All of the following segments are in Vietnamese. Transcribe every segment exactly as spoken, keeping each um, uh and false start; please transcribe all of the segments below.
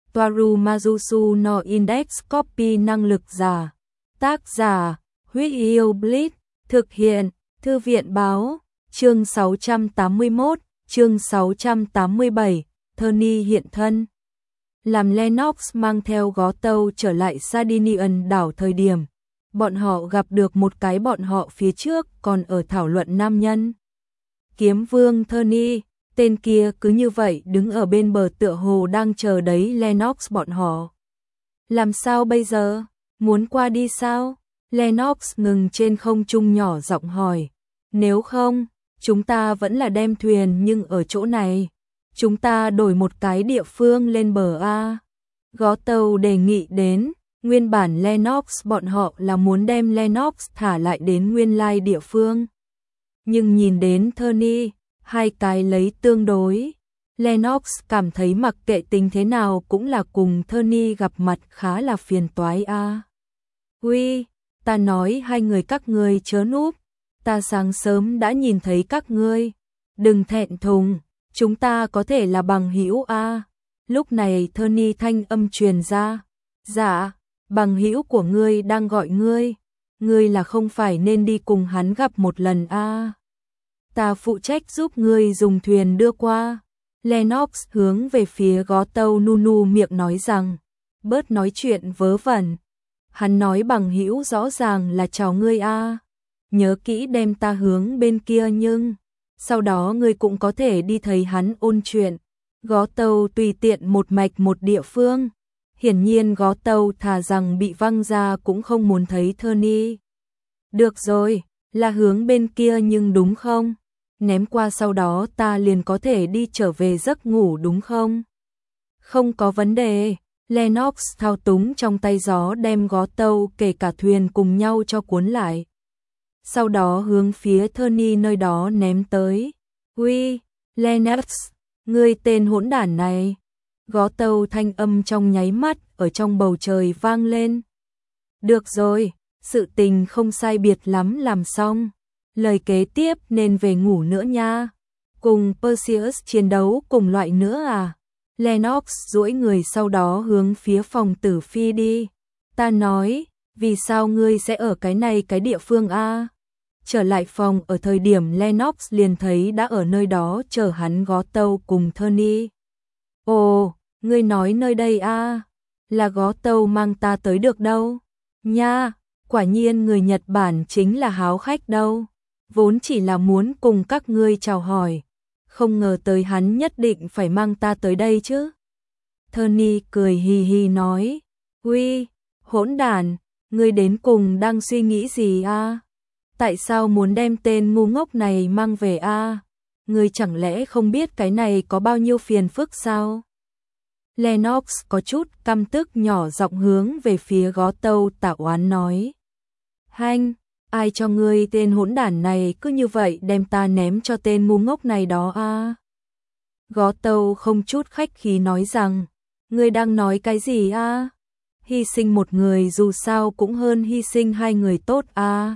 Toaru Majusu no Index Copy năng lực giả. Tác giả, Huyết Yêu Blitz, thực hiện, Thư viện báo, chương sáu trăm tám mươi mốt, chương sáu trăm tám mươi bảy, Tony hiện thân. Làm Lennox mang theo gó tàu trở lại Sardinian đảo thời điểm, bọn họ gặp được một cái bọn họ phía trước còn ở thảo luận nam nhân. Kiếm vương Tony, tên kia cứ như vậy đứng ở bên bờ tựa hồ đang chờ đấy Lennox bọn họ. Làm sao bây giờ? Muốn qua đi sao? Lennox ngừng trên không trung nhỏ giọng hỏi. Nếu không, chúng ta vẫn là đem thuyền nhưng ở chỗ này. Chúng ta đổi một cái địa phương lên bờ A. Gó tàu đề nghị đến, nguyên bản Lennox bọn họ là muốn đem Lennox thả lại đến nguyên lai địa phương. Nhưng nhìn đến Tony, hai cái lấy tương đối. Lennox cảm thấy mặc kệ tình thế nào cũng là cùng Tony gặp mặt khá là phiền toái a. Uy, ta nói hai người các ngươi chớ núp, ta sáng sớm đã nhìn thấy các ngươi, đừng thẹn thùng, chúng ta có thể là bằng hữu a. Lúc này Tony thanh âm truyền ra, dạ, bằng hữu của ngươi đang gọi ngươi, ngươi là không phải nên đi cùng hắn gặp một lần a. Ta phụ trách giúp ngươi dùng thuyền đưa qua. Lennox hướng về phía gó tàu Nunu miệng nói rằng, bớt nói chuyện vớ vẩn. Hắn nói bằng hữu rõ ràng là chào ngươi a. Nhớ kỹ đem ta hướng bên kia nhưng, sau đó ngươi cũng có thể đi thấy hắn ôn chuyện. Gó tàu tùy tiện một mạch một địa phương. Hiển nhiên gó tàu thà rằng bị văng ra cũng không muốn thấy Tony. Được rồi, là hướng bên kia nhưng đúng không? Ném qua sau đó ta liền có thể đi trở về giấc ngủ đúng không? Không có vấn đề. Lennox thao túng trong tay gió đem gó tàu kể cả thuyền cùng nhau cho cuốn lại. Sau đó hướng phía Tony nơi đó ném tới. Uy, Lennox, ngươi tên hỗn đản này. Gó tàu thanh âm trong nháy mắt ở trong bầu trời vang lên. Được rồi, sự tình không sai biệt lắm làm xong. Lời kế tiếp nên về ngủ nữa nha. Cùng Perseus chiến đấu cùng loại nữa à? Lennox duỗi người sau đó hướng phía phòng tử phi đi. Ta nói, vì sao ngươi sẽ ở cái này cái địa phương a? Trở lại phòng ở thời điểm Lennox liền thấy đã ở nơi đó chờ hắn gó tàu cùng Tony. Ồ, ngươi nói nơi đây a? Là gó tàu mang ta tới được đâu? Nha, quả nhiên người Nhật Bản chính là háo khách đâu. Vốn chỉ là muốn cùng các ngươi chào hỏi, không ngờ tới hắn nhất định phải mang ta tới đây chứ. Tony cười hì hì nói, uy, hỗn đản, ngươi đến cùng đang suy nghĩ gì a? Tại sao muốn đem tên ngu ngốc này mang về a? Ngươi chẳng lẽ không biết cái này có bao nhiêu phiền phức sao? Lennox có chút căm tức nhỏ giọng hướng về phía gó tàu tạ oán nói. Hanh, ai cho ngươi tên hỗn đản này cứ như vậy đem ta ném cho tên ngu ngốc này đó a? Gó tàu không chút khách khí nói rằng, ngươi đang nói cái gì a? Hy sinh một người dù sao cũng hơn hy sinh hai người tốt a.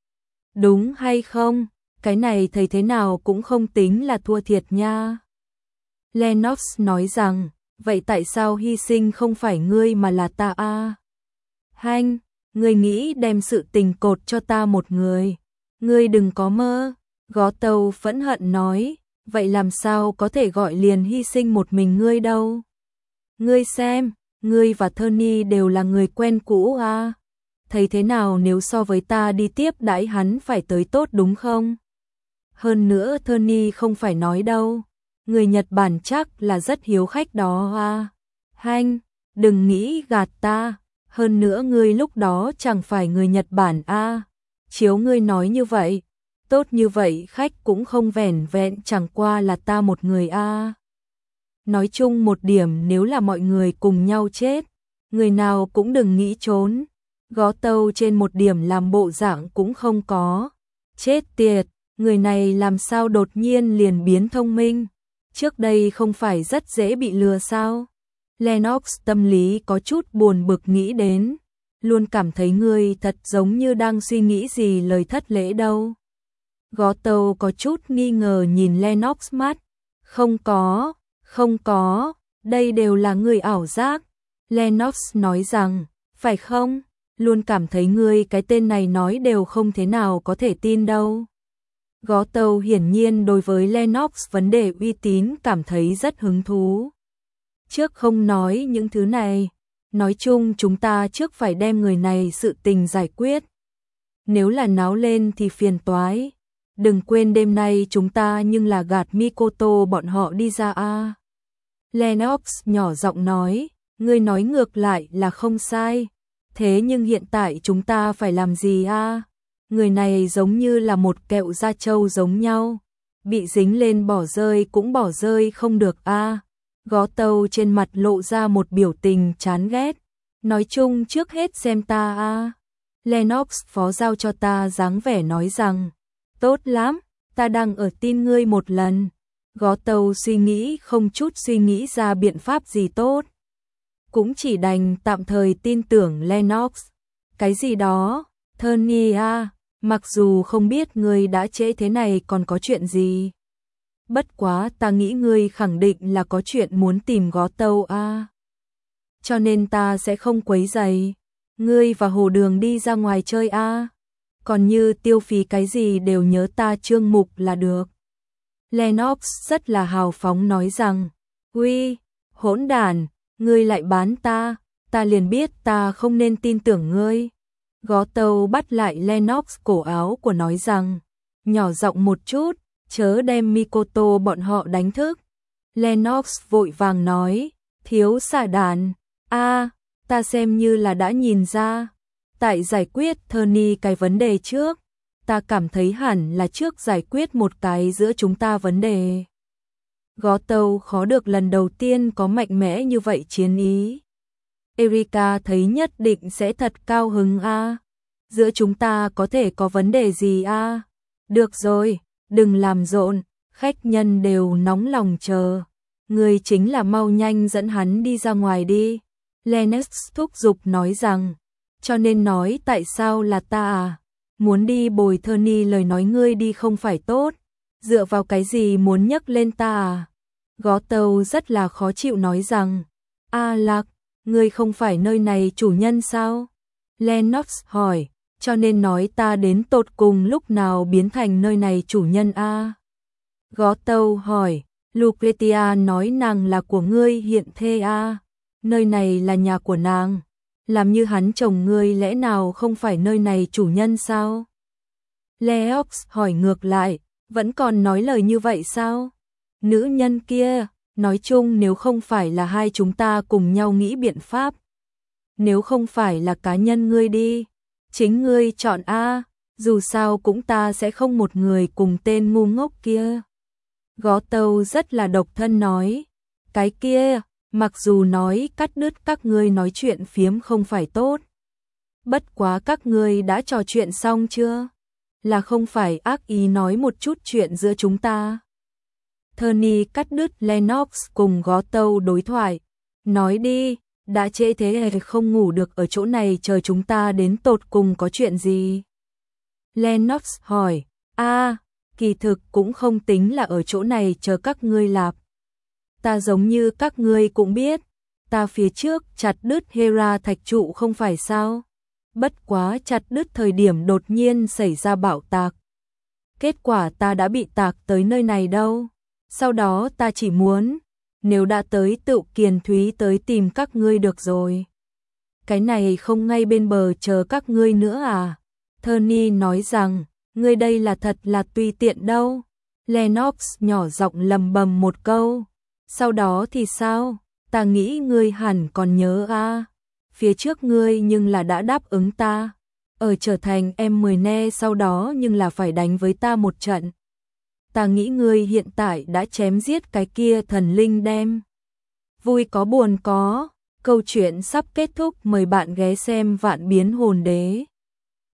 Đúng hay không? Cái này thấy thế nào cũng không tính là thua thiệt nha. Lennox nói rằng, vậy tại sao hy sinh không phải ngươi mà là ta a? Hanh, ngươi nghĩ đem sự tình cột cho ta một người. Ngươi đừng có mơ. Gó tàu phẫn hận nói, vậy làm sao có thể gọi liền hy sinh một mình ngươi đâu. Ngươi xem, ngươi và Tony đều là người quen cũ à. Thấy thế nào nếu so với ta đi tiếp đãi hắn phải tới tốt đúng không? Hơn nữa Tony không phải nói đâu. Người Nhật Bản chắc là rất hiếu khách đó à. Hanh, đừng nghĩ gạt ta. Hơn nữa ngươi lúc đó chẳng phải người Nhật Bản a. Chiếu ngươi nói như vậy, tốt như vậy khách cũng không vẻn vẹn chẳng qua là ta một người a. Nói chung một điểm nếu là mọi người cùng nhau chết, người nào cũng đừng nghĩ trốn. Gó tàu trên một điểm làm bộ dạng cũng không có. Chết tiệt, người này làm sao đột nhiên liền biến thông minh. Trước đây không phải rất dễ bị lừa sao? Lennox tâm lý có chút buồn bực nghĩ đến, luôn cảm thấy ngươi thật giống như đang suy nghĩ gì lời thất lễ đâu. Gó tàu có chút nghi ngờ nhìn Lennox mắt, không có, không có, Đây đều là người ảo giác. Lennox nói rằng, phải không? Luôn cảm thấy ngươi cái tên này nói đều không thế nào có thể tin đâu. Gó Tâu hiển nhiên đối với Lennox vấn đề uy tín cảm thấy rất hứng thú. Trước không nói những thứ này, nói chung chúng ta trước phải đem người này sự tình giải quyết. Nếu là náo lên thì phiền toái. Đừng quên đêm nay chúng ta nhưng là gạt Mikoto bọn họ đi ra a. Lennox nhỏ giọng nói, ngươi nói ngược lại là không sai. Thế nhưng hiện tại chúng ta phải làm gì a? Người này giống như là một kẹo da trâu giống nhau. Bị dính lên bỏ rơi cũng bỏ rơi không được a. Gó Tâu trên mặt lộ ra một biểu tình chán ghét. Nói chung trước hết xem ta a. Lennox phó giao cho ta dáng vẻ nói rằng, tốt lắm, ta đang ở tin ngươi một lần. Gó Tâu suy nghĩ không chút suy nghĩ ra biện pháp gì tốt. Cũng chỉ đành tạm thời tin tưởng Lennox. Cái gì đó, Tony a, mặc dù không biết ngươi đã trễ thế này còn có chuyện gì. Bất quá ta nghĩ ngươi khẳng định là có chuyện muốn tìm Gó Tâu a. Cho nên ta sẽ không quấy rầy. Ngươi và Hồ Đường đi ra ngoài chơi a. Còn như tiêu phí cái gì đều nhớ ta Trương Mục là được. Lennox rất là hào phóng nói rằng, uy, hỗn đản, ngươi lại bán ta, ta liền biết ta không nên tin tưởng ngươi. Gó Tâu bắt lại Lennox cổ áo của nói rằng, nhỏ giọng một chút, chớ đem Mikoto bọn họ đánh thức. Lennox vội vàng nói, thiếu xà đàn, a, ta xem như là đã nhìn ra. Tại giải quyết Tony cái vấn đề trước, ta cảm thấy hẳn là trước giải quyết một cái giữa chúng ta vấn đề. Gó Tâu khó được lần đầu tiên có mạnh mẽ như vậy chiến ý. Erika thấy nhất định sẽ thật cao hứng a. Giữa chúng ta có thể có vấn đề gì a? Được rồi, đừng làm rộn, khách nhân đều nóng lòng chờ. Người chính là mau nhanh dẫn hắn đi ra ngoài đi. Lennox thúc giục nói rằng, cho nên nói tại sao là ta à? Muốn đi bồi Tony lời nói ngươi đi không phải tốt. Dựa vào cái gì muốn nhắc lên ta à? Gó Tâu rất là khó chịu nói rằng, a Lạc, ngươi không phải nơi này chủ nhân sao? Lennox hỏi, cho nên nói ta đến tột cùng lúc nào biến thành nơi này chủ nhân a? Gó Tâu hỏi, Lucretia nói nàng là của ngươi hiện thê a, nơi này là nhà của nàng. Làm như hắn chồng ngươi lẽ nào không phải nơi này chủ nhân sao? Lennox hỏi ngược lại, vẫn còn nói lời như vậy sao? Nữ nhân kia, nói chung nếu không phải là hai chúng ta cùng nhau nghĩ biện pháp. Nếu không phải là cá nhân ngươi đi, chính ngươi chọn a, dù sao cũng ta sẽ không một người cùng tên ngu ngốc kia. Gó Tâu rất là độc thân nói, cái kia, mặc dù nói cắt đứt các ngươi nói chuyện phiếm không phải tốt. Bất quá các ngươi đã trò chuyện xong chưa? Là không phải ác ý nói một chút chuyện giữa chúng ta. Tony cắt đứt Lennox cùng Gó Tâu đối thoại. Nói đi, đã trễ thế hay không ngủ được ở chỗ này chờ chúng ta đến tột cùng có chuyện gì? Lennox hỏi, a, kỳ thực cũng không tính là ở chỗ này chờ các ngươi lạp. Ta giống như các ngươi cũng biết, ta phía trước chặt đứt Hera thạch trụ không phải sao? Bất quá chặt đứt thời điểm đột nhiên xảy ra bạo tạc. Kết quả ta đã bị tạc tới nơi này đâu. Sau đó ta chỉ muốn, nếu đã tới tự Kiền Thúy tới tìm các ngươi được rồi. Cái này không ngay bên bờ chờ các ngươi nữa à? Tony nói rằng, ngươi đây là thật là tùy tiện đâu. Lennox nhỏ giọng lầm bầm một câu. Sau đó thì sao? Ta nghĩ ngươi hẳn còn nhớ à? Phía trước ngươi nhưng là đã đáp ứng ta. Ở trở thành em mười ne sau đó nhưng là phải đánh với ta một trận. Ta nghĩ ngươi hiện tại đã chém giết cái kia thần linh đem. Vui có buồn có, câu chuyện sắp kết thúc, mời bạn ghé xem Vạn Biến Hồn Đế.